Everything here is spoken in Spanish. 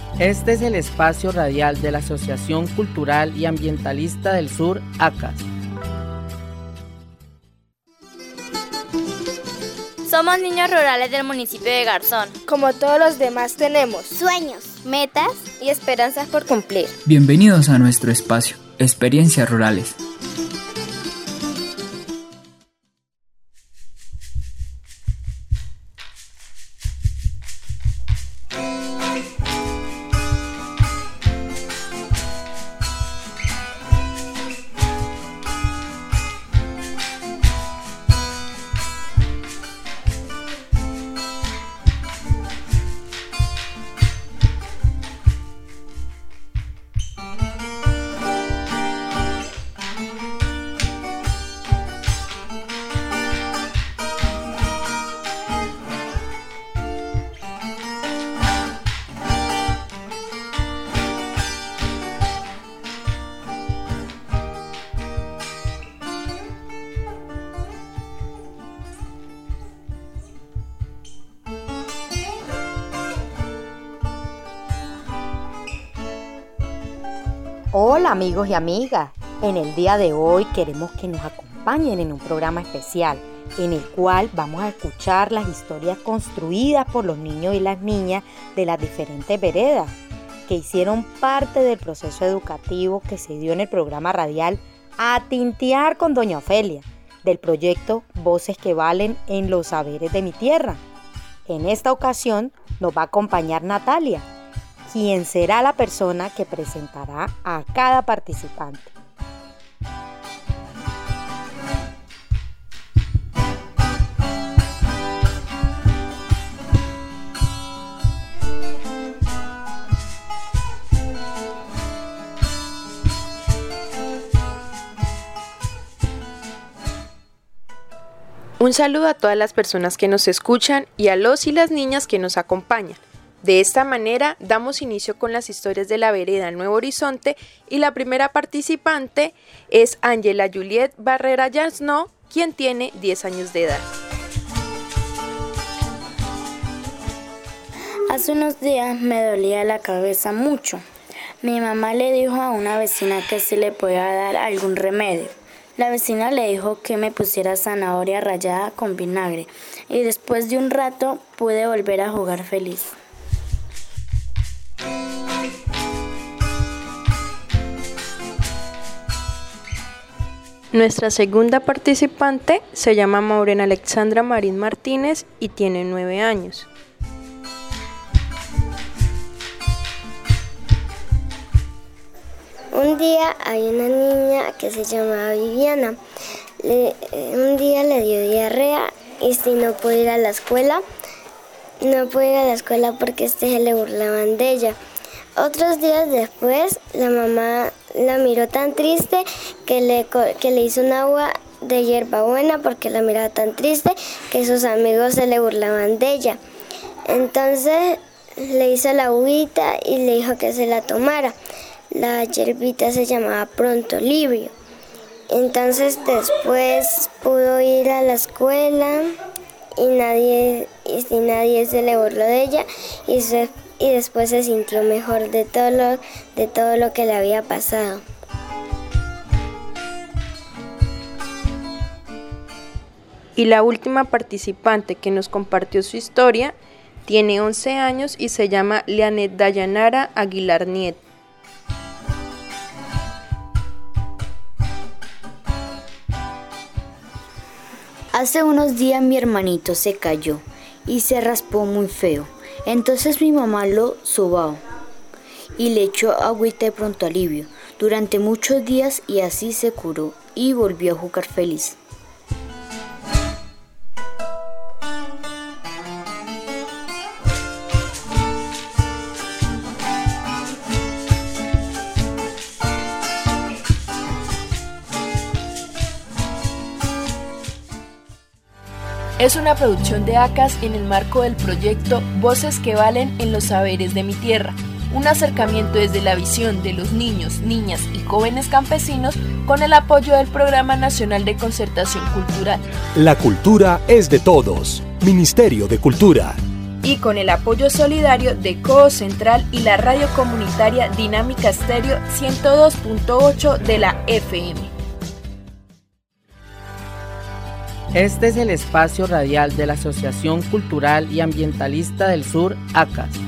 Este es el espacio radial de la Asociación Cultural y Ambientalista del Sur, ACAS. Somos niños rurales del municipio de Garzón. Como todos los demás tenemos sueños, metas y esperanzas por cumplir. Bienvenidos a nuestro espacio, Experiencias Rurales. Hola amigos y amigas, en el día de hoy queremos que nos acompañen en un programa especial en el cual vamos a escuchar las historias construidas por los niños y las niñas de las diferentes veredas que hicieron parte del proceso educativo que se dio en el programa radial A Tintear con Doña Ofelia del proyecto Voces que Valen en los Saberes de mi Tierra. En esta ocasión nos va a acompañar Natalia, quien será la persona que presentará a cada participante. Un saludo a todas las personas que nos escuchan y a los y las niñas que nos acompañan. De esta manera damos inicio con las historias de la vereda Nuevo Horizonte y la primera participante es Ángela Juliet Barrera Yasno, quien tiene 10 años de edad. Hace unos días me dolía la cabeza mucho. Mi mamá le dijo a una vecina que se le podía dar algún remedio. La vecina le dijo que me pusiera zanahoria rallada con vinagre y después de un rato pude volver a jugar feliz. Nuestra segunda participante se llama Maureen Alexandra Marín Martínez y tiene 9 años. Un día hay una niña que se llamaba Viviana. Un día le dio diarrea y si no pudo ir a la escuela, porque se le burlaban de ella. Otros días después, la mamá la miró tan triste que le hizo un agua de hierbabuena porque la miraba tan triste que sus amigos se le burlaban de ella. Entonces le hizo la agüita y le dijo que se la tomara. La hierbita se llamaba Prontolivio. Entonces después pudo ir a la escuela y nadie se le burló de ella y después se sintió mejor de todo lo que le había pasado. Y la última participante que nos compartió su historia tiene 11 años y se llama Leanet Dayanara Aguilar Nieto. Hace unos días mi hermanito se cayó y se raspó muy feo. Entonces mi mamá lo sobó y le echó agüita de Prontolivio durante muchos días y así se curó y volvió a jugar feliz. Es una producción de ACAS en el marco del proyecto Voces que Valen en los Saberes de mi Tierra, un acercamiento desde la visión de los niños, niñas y jóvenes campesinos con el apoyo del Programa Nacional de Concertación Cultural. La cultura es de todos. Ministerio de Cultura. y con el apoyo solidario de Coho Central y la radio comunitaria Dinámica Estéreo 102.8 de la FM. Este es el espacio radial de la Asociación Cultural y Ambientalista del Sur, ACAS.